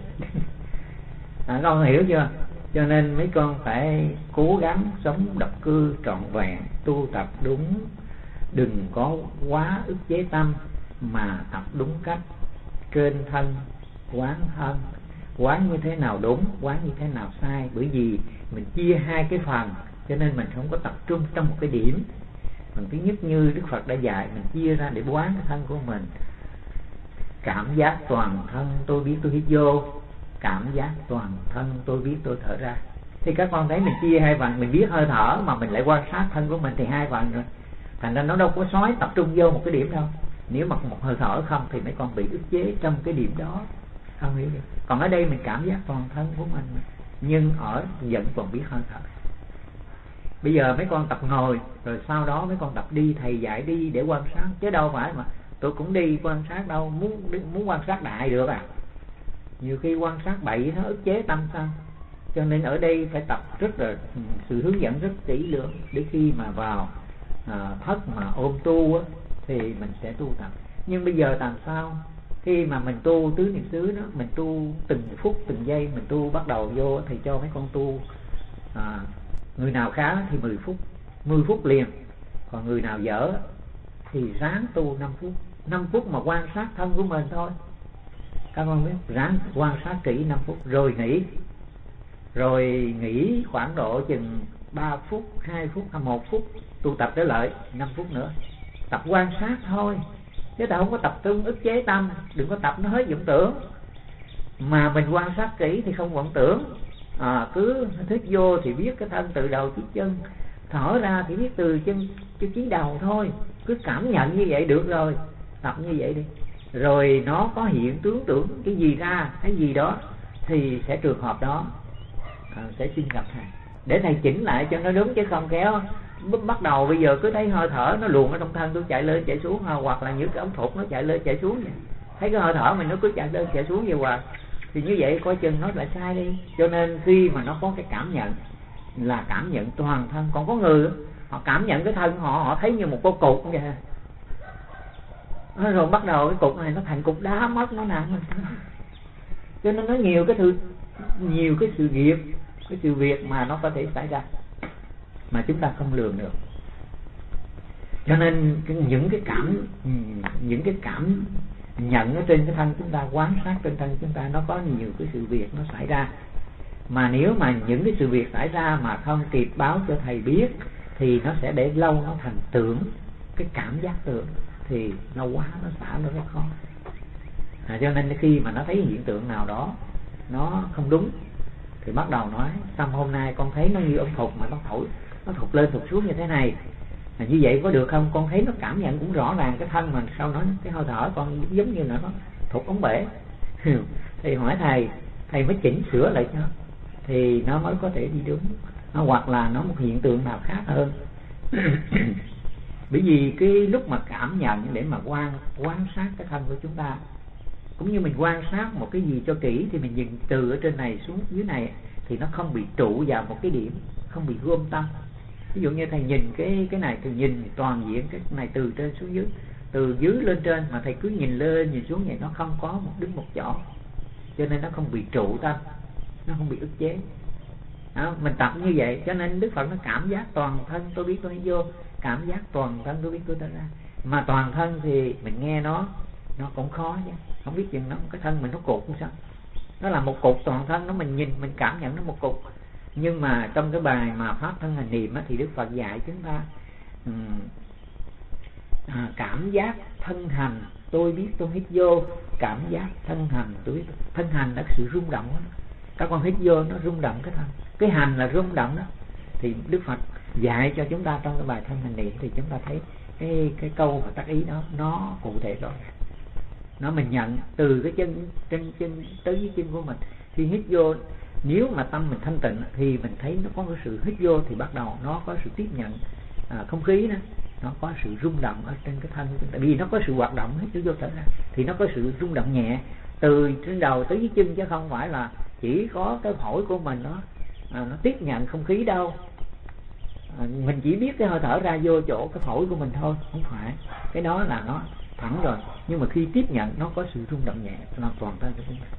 con hiểu chưa? Cho nên mấy con phải cố gắng sống độc cư trọn vẹn, tu tập đúng, đừng có quá ức chế tâm, mà tập đúng cách, kênh thân, quán thân, quán như thế nào đúng, quán như thế nào sai. Bởi vì mình chia hai cái phần, cho nên mình không có tập trung trong một cái điểm. Phần thứ nhất như Đức Phật đã dạy, mình chia ra để quán cái thân của mình. Cảm giác toàn thân tôi biết tôi hít vô, cảm giác toàn thân tôi biết tôi thở ra. Thì các con thấy mình chia hai phần, mình biết hơi thở mà mình lại quan sát thân của mình thì hai phần rồi. Thành ra nó đâu có xói tập trung vô một cái điểm đâu. Nếu mà một hơi thở không thì mấy con bị ức chế trong cái điểm đó, không hiểu được. Còn ở đây mình cảm giác toàn thân của mình, nhưng ở vẫn còn biết hơi thở. Bây giờ mấy con tập ngồi, rồi sau đó mấy con tập đi, thầy dạy đi để quan sát, chứ đâu phải mà tôi cũng đi quan sát đâu, muốn quan sát đại được à. Nhiều khi quan sát bậy nó ức chế tâm sao. Cho nên ở đây phải tập rất là sự hướng dẫn rất kỹ lưỡng, để khi mà vào thất mà ôm tu á, thì mình sẽ tu tập. Nhưng bây giờ làm sao? Khi mà mình tu tứ niệm xứ đó, mình tu từng phút từng giây, mình tu bắt đầu vô thì cho mấy con tu người nào khá thì 10 phút liền, còn người nào dở thì ráng tu 5 phút. 5 phút mà quan sát thân của mình thôi, các con biết, ráng quan sát kỹ 5 phút rồi nghỉ. Rồi nghỉ khoảng độ chừng 3 phút, 2 phút hay 1 phút, tu tập trở lại 5 phút nữa. Tập quan sát thôi, chứ ta không có tập trung ức chế tâm. Đừng có tập nó hết vọng tưởng, mà mình quan sát kỹ thì không vọng tưởng. cứ hít vô thì biết cái thân từ đầu chí chân, thở ra thì biết từ chân cho chí đầu thôi, cứ cảm nhận như vậy được rồi, tập như vậy đi. Rồi nó có hiện tướng tưởng cái gì ra, cái gì đó thì sẽ trường hợp đó sẽ xin gặp thầy để thầy chỉnh lại cho nó đúng, chứ không kéo bắt đầu bây giờ cứ thấy hơi thở nó luồn ở trong thân, tôi chạy lên chạy xuống, hoặc là những cái ống thụt nó chạy lên chạy xuống vậy. Thấy cái hơi thở mình nó cứ chạy lên chạy xuống vậy hoài thì như vậy coi chừng nó lại sai đi. Cho nên khi mà nó có cái cảm nhận là cảm nhận toàn thân. Còn có người họ cảm nhận cái thân họ thấy như một cái cục vậy, rồi bắt đầu cái cục này nó thành cục đá mất, nó nặng. Cho nên nó nhiều cái sự việc mà nó có thể xảy ra mà chúng ta không lường được. Cho nên những cái cảm nhận ở trên cái thân chúng ta, quan sát trên thân chúng ta, nó có nhiều cái sự việc nó xảy ra. Mà nếu mà những cái sự việc xảy ra mà không kịp báo cho thầy biết thì nó sẽ để lâu nó thành tưởng, cái cảm giác tưởng thì nó quá, nó xả nó rất khó. Cho nên khi mà nó thấy hiện tượng nào đó nó không đúng thì bắt đầu nói xong hôm nay con thấy nó như ống thụt mà nó thụt lên thụt xuống như thế này, như vậy có được không? Con thấy nó cảm nhận cũng rõ ràng cái thân mình, sau đó cái hơi thở con giống như là nó thụt ống bể. Thì hỏi thầy mới chỉnh sửa lại cho thì nó mới có thể đi đúng, hoặc là nó một hiện tượng nào khác hơn. Bởi vì cái lúc mà cảm nhận để mà quan sát cái thân của chúng ta, cũng như mình quan sát một cái gì cho kỹ thì mình nhìn từ ở trên này xuống dưới này thì nó không bị trụ vào một cái điểm, không bị gom tâm. Ví dụ như thầy nhìn cái này thì nhìn toàn diện cái này từ trên xuống dưới, từ dưới lên trên, mà thầy cứ nhìn lên nhìn xuống vậy, nó không có một đứng một chỗ, cho nên nó không bị trụ tâm, nó không bị ức chế. Mình tập như vậy cho nên Đức Phật nó cảm giác toàn thân tôi biết tôi hít vô, cảm giác toàn thân tôi biết tôi thở ra. Mà toàn thân thì mình nghe nó cũng khó chứ, không biết chừng nó cái thân mình nó cục hay sao, nó là một cục toàn thân, nó mình nhìn mình cảm nhận nó một cục. Nhưng mà trong cái bài mà pháp thân hành niệm thì Đức Phật dạy chúng ta cảm giác thân hành tôi biết tôi hít vô, cảm giác thân hành tôi biết. Thân hành là sự rung động đó. Các con hít vô nó rung động cái thân, cái hành là rung động đó. Thì Đức Phật dạy cho chúng ta trong cái bài thân hành niệm thì chúng ta thấy cái câu và tác ý đó nó cụ thể rõ ràng. Nó mình nhận từ cái chân tới dưới chân của mình. Khi hít vô, nếu mà tâm mình thanh tịnh thì mình thấy nó có cái sự hít vô thì bắt đầu nó có sự tiếp nhận không khí đó, nó có sự rung động ở trên cái thân của chúng ta. Vì nó có sự hoạt động hít vô thở ra thì nó có sự rung động nhẹ từ trên đầu tới dưới chân, chứ không phải là chỉ có cái phổi của mình nó tiếp nhận không khí đâu. Mình chỉ biết cái hơi thở ra vô chỗ cái phổi của mình thôi, không phải cái đó là nó thẳng rồi. Nhưng mà khi tiếp nhận nó có sự rung động nhẹ làm toàn thân của chúng ta.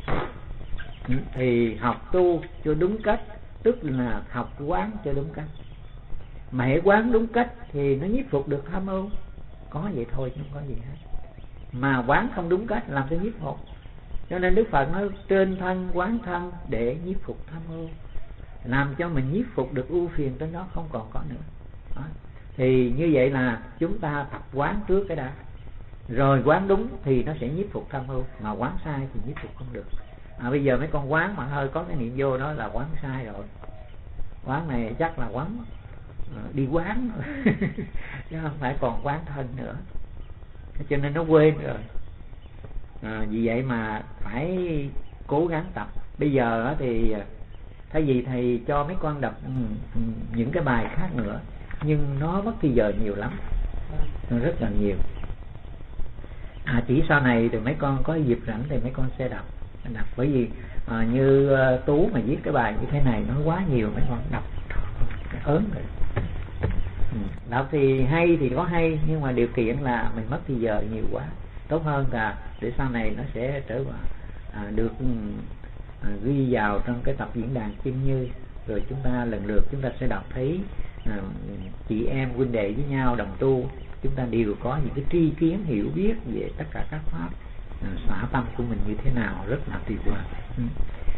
Thì học tu cho đúng cách, tức là học quán cho đúng cách. Mà hệ quán đúng cách thì nó nhiếp phục được tham ưu, có vậy thôi chứ không có gì hết. Mà quán không đúng cách làm sao nhiếp phục. Cho nên Đức Phật nói trên thân quán thân để nhiếp phục tham ưu, làm cho mình nhiếp phục được ưu phiền trên đó không còn có nữa đó. Thì như vậy là chúng ta tập quán trước cái đã, rồi quán đúng thì nó sẽ nhiếp phục tham ưu, mà quán sai thì nhiếp phục không được. Bây giờ mấy con quán mà hơi có cái niệm vô đó là quán sai rồi. Quán này chắc là quán đi quán chứ không phải còn quán thân nữa, cho nên nó quên rồi. Vì vậy mà phải cố gắng tập. Bây giờ thì thay vì thầy cho mấy con đọc những cái bài khác nữa, nhưng nó mất thời giờ nhiều lắm, nó rất là nhiều. Chỉ sau này thì mấy con có dịp rảnh thì mấy con sẽ đọc. Bởi vì như Tú mà viết cái bài như thế này nó quá nhiều, mấy con đọc ớn rồi. Đọc thì hay thì có hay, nhưng mà điều kiện là mình mất thời giờ nhiều quá. Tốt hơn là để sau này nó sẽ trở vào được ghi vào trong cái tập diễn đàn Kim Như, rồi chúng ta lần lượt chúng ta sẽ đọc thấy chị em huynh đệ với nhau đồng tu, chúng ta đều có những cái tri kiến hiểu biết về tất cả các pháp xả tâm của mình như thế nào, rất là tuyệt vời.